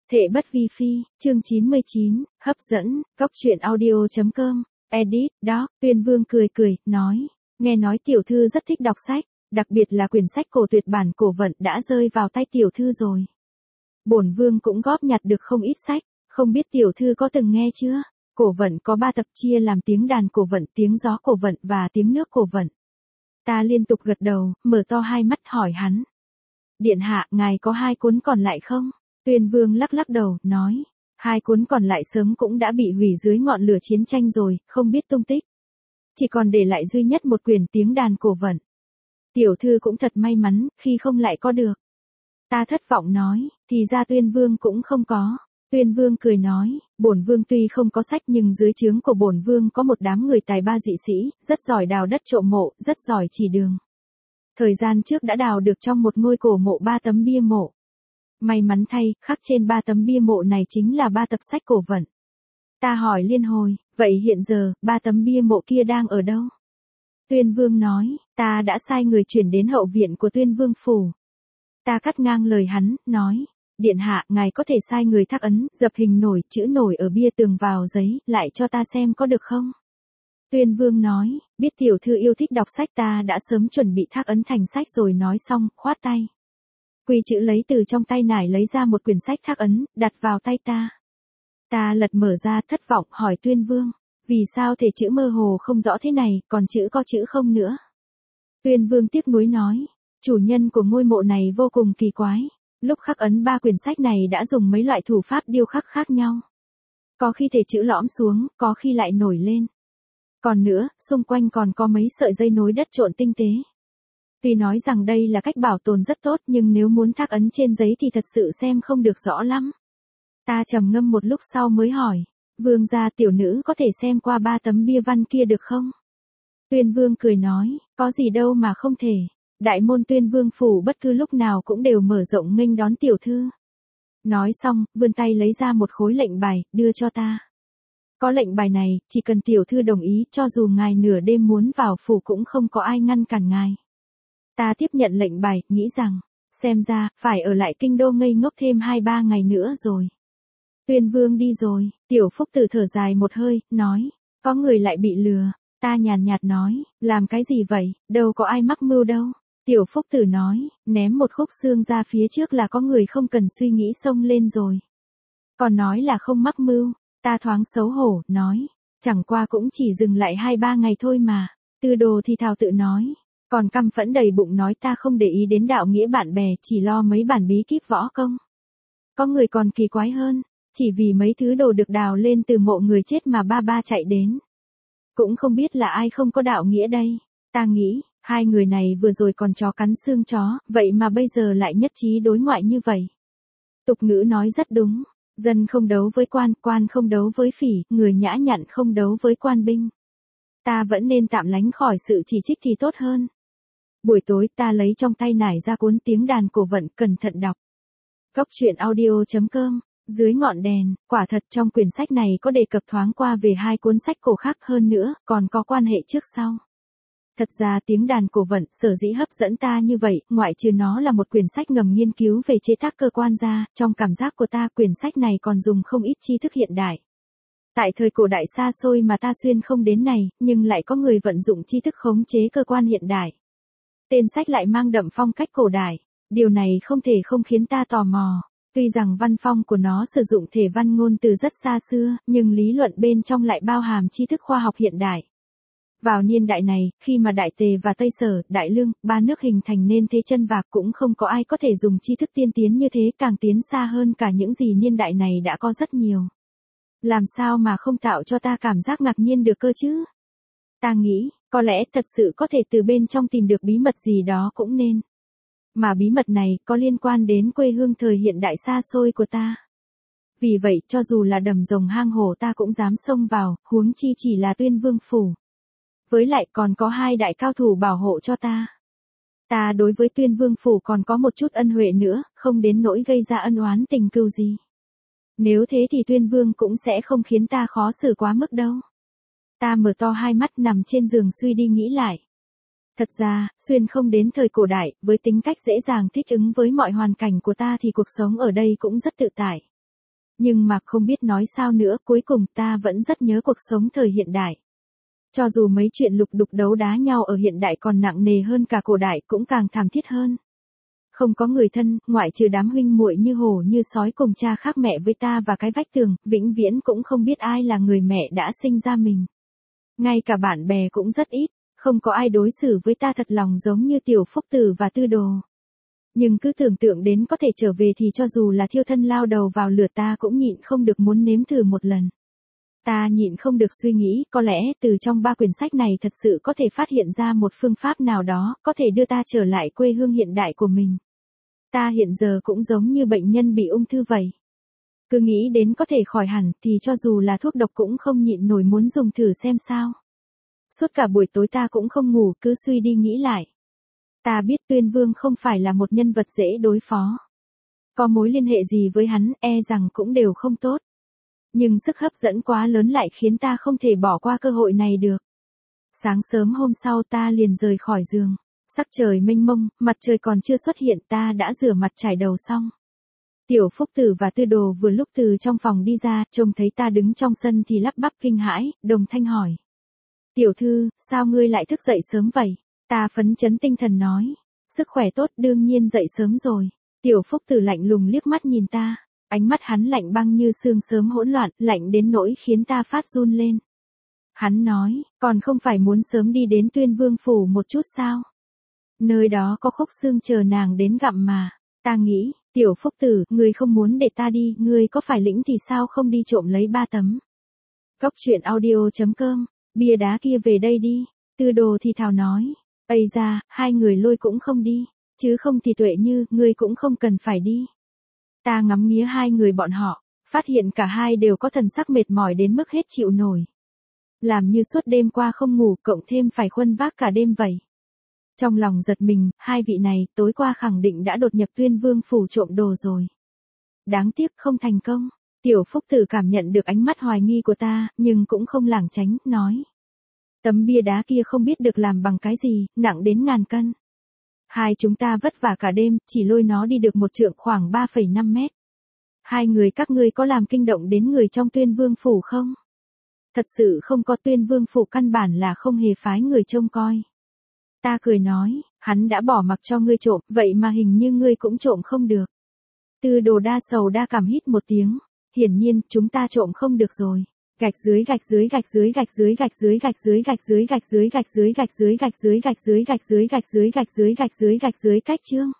Thệ bất vi phi, chương 99, hấp dẫn, góc truyện audio.com, edit, đó, Tuyên Vương cười cười, nói, nghe nói tiểu thư rất thích đọc sách, đặc biệt là quyển sách cổ tuyệt bản cổ vận đã rơi vào tay tiểu thư rồi. Bổn vương cũng góp nhặt được không ít sách, không biết tiểu thư có từng nghe chưa? Cổ vận có 3 tập chia làm tiếng đàn cổ vận, tiếng gió cổ vận và tiếng nước cổ vận. Ta liên tục gật đầu, mở to hai mắt hỏi hắn. Điện hạ, ngài có 2 cuốn còn lại không? Tuyên Vương lắc lắc đầu, nói, 2 cuốn còn lại sớm cũng đã bị hủy dưới ngọn lửa chiến tranh rồi, không biết tung tích. Chỉ còn để lại duy nhất một quyển tiếng đàn cổ vận. Tiểu thư cũng thật may mắn, khi không lại có được. Ta thất vọng nói, thì ra Tuyên Vương cũng không có. Tuyên Vương cười nói, bổn vương tuy không có sách nhưng dưới trướng của bổn vương có một đám người tài ba dị sĩ, rất giỏi đào đất trộm mộ, rất giỏi chỉ đường. Thời gian trước đã đào được trong một ngôi cổ mộ 3 tấm bia mộ. May mắn thay, khắc trên 3 tấm bia mộ này chính là 3 tập sách cổ vận. Ta hỏi liên hồi, vậy hiện giờ, 3 tấm bia mộ kia đang ở đâu? Tuyên Vương nói, ta đã sai người chuyển đến hậu viện của Tuyên Vương phủ. Ta cắt ngang lời hắn, nói, điện hạ, ngài có thể sai người thác ấn, dập hình nổi, chữ nổi ở bia tường vào giấy, lại cho ta xem có được không? Tuyên Vương nói, biết tiểu thư yêu thích đọc sách, ta đã sớm chuẩn bị thác ấn thành sách rồi. Nói xong, khoát tay. Quy chữ lấy từ trong tay nải lấy ra một quyển sách thác ấn, đặt vào tay ta. Ta lật mở ra, thất vọng, hỏi Tuyên Vương, vì sao thể chữ mơ hồ không rõ thế này, còn chữ có chữ không nữa? Tuyên Vương tiếc nuối nói, chủ nhân của ngôi mộ này vô cùng kỳ quái. Lúc khắc ấn 3 quyển sách này đã dùng mấy loại thủ pháp điêu khắc khác nhau. Có khi thể chữ lõm xuống, có khi lại nổi lên. Còn nữa, xung quanh còn có mấy sợi dây nối đất trộn tinh tế. Tuy nói rằng đây là cách bảo tồn rất tốt nhưng nếu muốn thác ấn trên giấy thì thật sự xem không được rõ lắm. Ta trầm ngâm một lúc sau mới hỏi, vương gia, tiểu nữ có thể xem qua 3 tấm bia văn kia được không? Tuyên Vương cười nói, có gì đâu mà không thể. Đại môn Tuyên Vương phủ bất cứ lúc nào cũng đều mở rộng nghênh đón tiểu thư. Nói xong, vươn tay lấy ra một khối lệnh bài, đưa cho ta. Có lệnh bài này, chỉ cần tiểu thư đồng ý, cho dù ngài nửa đêm muốn vào phủ cũng không có ai ngăn cản ngài. Ta tiếp nhận lệnh bài, nghĩ rằng, xem ra, phải ở lại kinh đô ngây ngốc thêm 2-3 ngày nữa rồi. Tuyên Vương đi rồi, Tiểu Phúc Tử thở dài một hơi, nói, có người lại bị lừa. Ta nhàn nhạt nói, làm cái gì vậy, đâu có ai mắc mưu đâu. Tiểu Phúc Tử nói, ném một khúc xương ra phía trước là có người không cần suy nghĩ xông lên rồi. Còn nói là không mắc mưu, ta thoáng xấu hổ, nói, chẳng qua cũng chỉ dừng lại 2-3 ngày thôi mà. Tư Đồ thì thào tự nói, còn căm phẫn đầy bụng nói ta không để ý đến đạo nghĩa bạn bè, chỉ lo mấy bản bí kíp võ công. Có người còn kỳ quái hơn, chỉ vì mấy thứ đồ được đào lên từ mộ người chết mà ba chạy đến. Cũng không biết là ai không có đạo nghĩa đây. Ta nghĩ, 2 người này vừa rồi còn chó cắn xương chó, vậy mà bây giờ lại nhất trí đối ngoại như vậy. Tục ngữ nói rất đúng, dân không đấu với quan, quan không đấu với phỉ, người nhã nhặn không đấu với quan binh. Ta vẫn nên tạm lánh khỏi sự chỉ trích thì tốt hơn. Buổi tối ta lấy trong tay nải ra cuốn tiếng đàn cổ vận, cẩn thận đọc. Góc truyện audio.com, dưới ngọn đèn, quả thật trong quyển sách này có đề cập thoáng qua về 2 cuốn sách cổ khác, hơn nữa, còn có quan hệ trước sau. Thật ra tiếng đàn cổ vận sở dĩ hấp dẫn ta như vậy, ngoại trừ nó là một quyển sách ngầm nghiên cứu về chế tác cơ quan ra, trong cảm giác của ta quyển sách này còn dùng không ít tri thức hiện đại. Tại thời cổ đại xa xôi mà ta xuyên không đến này, nhưng lại có người vận dụng tri thức khống chế cơ quan hiện đại. Tên sách lại mang đậm phong cách cổ đại, điều này không thể không khiến ta tò mò. Tuy rằng văn phong của nó sử dụng thể văn ngôn từ rất xa xưa, nhưng lý luận bên trong lại bao hàm tri thức khoa học hiện đại. Vào niên đại này, khi mà Đại Tề và Tây Sở, Đại Lương, 3 nước hình thành nên thế chân vạc, cũng không có ai có thể dùng tri thức tiên tiến như thế, càng tiến xa hơn cả những gì niên đại này đã có rất nhiều. Làm sao mà không tạo cho ta cảm giác ngạc nhiên được cơ chứ? Ta nghĩ, có lẽ thật sự có thể từ bên trong tìm được bí mật gì đó cũng nên. Mà bí mật này có liên quan đến quê hương thời hiện đại xa xôi của ta. Vì vậy, cho dù là đầm rồng hang hổ ta cũng dám xông vào, huống chi chỉ là Tuyên Vương phủ. Với lại còn có 2 đại cao thủ bảo hộ cho ta. Ta đối với Tuyên Vương phủ còn có một chút ân huệ nữa, không đến nỗi gây ra ân oán tình cừu gì. Nếu thế thì Tuyên Vương cũng sẽ không khiến ta khó xử quá mức đâu. Ta mở to hai mắt nằm trên giường suy đi nghĩ lại. Thật ra, xuyên không đến thời cổ đại, với tính cách dễ dàng thích ứng với mọi hoàn cảnh của ta thì cuộc sống ở đây cũng rất tự tại. Nhưng mà không biết nói sao nữa, cuối cùng ta vẫn rất nhớ cuộc sống thời hiện đại. Cho dù mấy chuyện lục đục đấu đá nhau ở hiện đại còn nặng nề hơn cả cổ đại cũng càng thảm thiết hơn. Không có người thân, ngoại trừ đám huynh muội như hổ như sói cùng cha khác mẹ với ta và cái vách tường, vĩnh viễn cũng không biết ai là người mẹ đã sinh ra mình. Ngay cả bạn bè cũng rất ít, không có ai đối xử với ta thật lòng giống như Tiểu Phúc Tử và Tư Đồ. Nhưng cứ tưởng tượng đến có thể trở về thì cho dù là thiêu thân lao đầu vào lửa ta cũng nhịn không được muốn nếm thử một lần. Ta nhịn không được suy nghĩ, có lẽ từ trong 3 quyển sách này thật sự có thể phát hiện ra một phương pháp nào đó, có thể đưa ta trở lại quê hương hiện đại của mình. Ta hiện giờ cũng giống như bệnh nhân bị ung thư vậy. Cứ nghĩ đến có thể khỏi hẳn thì cho dù là thuốc độc cũng không nhịn nổi muốn dùng thử xem sao. Suốt cả buổi tối ta cũng không ngủ, cứ suy đi nghĩ lại. Ta biết Tuyên Vương không phải là một nhân vật dễ đối phó. Có mối liên hệ gì với hắn, e rằng cũng đều không tốt. Nhưng sức hấp dẫn quá lớn lại khiến ta không thể bỏ qua cơ hội này được. Sáng sớm hôm sau ta liền rời khỏi giường. Sắc trời mênh mông, mặt trời còn chưa xuất hiện, ta đã rửa mặt chải đầu xong. Tiểu Phúc Tử và Tư Đồ vừa lúc từ trong phòng đi ra, trông thấy ta đứng trong sân thì lắp bắp kinh hãi, đồng thanh hỏi. Tiểu thư, sao ngươi lại thức dậy sớm vậy? Ta phấn chấn tinh thần nói. Sức khỏe tốt, đương nhiên dậy sớm rồi. Tiểu Phúc Tử lạnh lùng liếc mắt nhìn ta. Ánh mắt hắn lạnh băng như sương sớm hỗn loạn, lạnh đến nỗi khiến ta phát run lên. Hắn nói, còn không phải muốn sớm đi đến Tuyên Vương phủ một chút sao? Nơi đó có Khúc Xương chờ nàng đến gặm mà. Ta nghĩ, Tiểu Phúc Tử, ngươi không muốn để ta đi, ngươi có phải lĩnh thì sao không đi trộm lấy 3 tấm. Góc truyện audio.com, bia đá kia về đây đi. Tư Đồ thì thào nói. Ây da, hai người lôi cũng không đi. Chứ không thì Tuệ Như, ngươi cũng không cần phải đi. Ta ngắm nghía hai người bọn họ, phát hiện cả hai đều có thần sắc mệt mỏi đến mức hết chịu nổi. Làm như suốt đêm qua không ngủ, cộng thêm phải khuân vác cả đêm vậy. Trong lòng giật mình, hai vị này tối qua khẳng định đã đột nhập Tuyên Vương phủ trộm đồ rồi. Đáng tiếc không thành công. Tiểu Phúc Tử cảm nhận được ánh mắt hoài nghi của ta, nhưng cũng không lảng tránh, nói. Tấm bia đá kia không biết được làm bằng cái gì, nặng đến ngàn cân. Hai chúng ta vất vả cả đêm, chỉ lôi nó đi được một trượng khoảng 3,5 mét. Hai người các ngươi có làm kinh động đến người trong Tuyên Vương phủ không? Thật sự không có, Tuyên Vương phủ căn bản là không hề phái người trông coi. Ta cười nói, hắn đã bỏ mặc cho ngươi trộm, vậy mà hình như ngươi cũng trộm không được. Tư Đồ đa sầu đa cảm hít một tiếng, hiển nhiên chúng ta trộm không được rồi. Gạch dưới gạch dưới gạch dưới gạch dưới gạch dưới gạch dưới gạch dưới gạch dưới gạch dưới gạch dưới gạch dưới gạch dưới gạch dưới gạch dưới gạch dưới gạch dưới gạch dưới cách chương.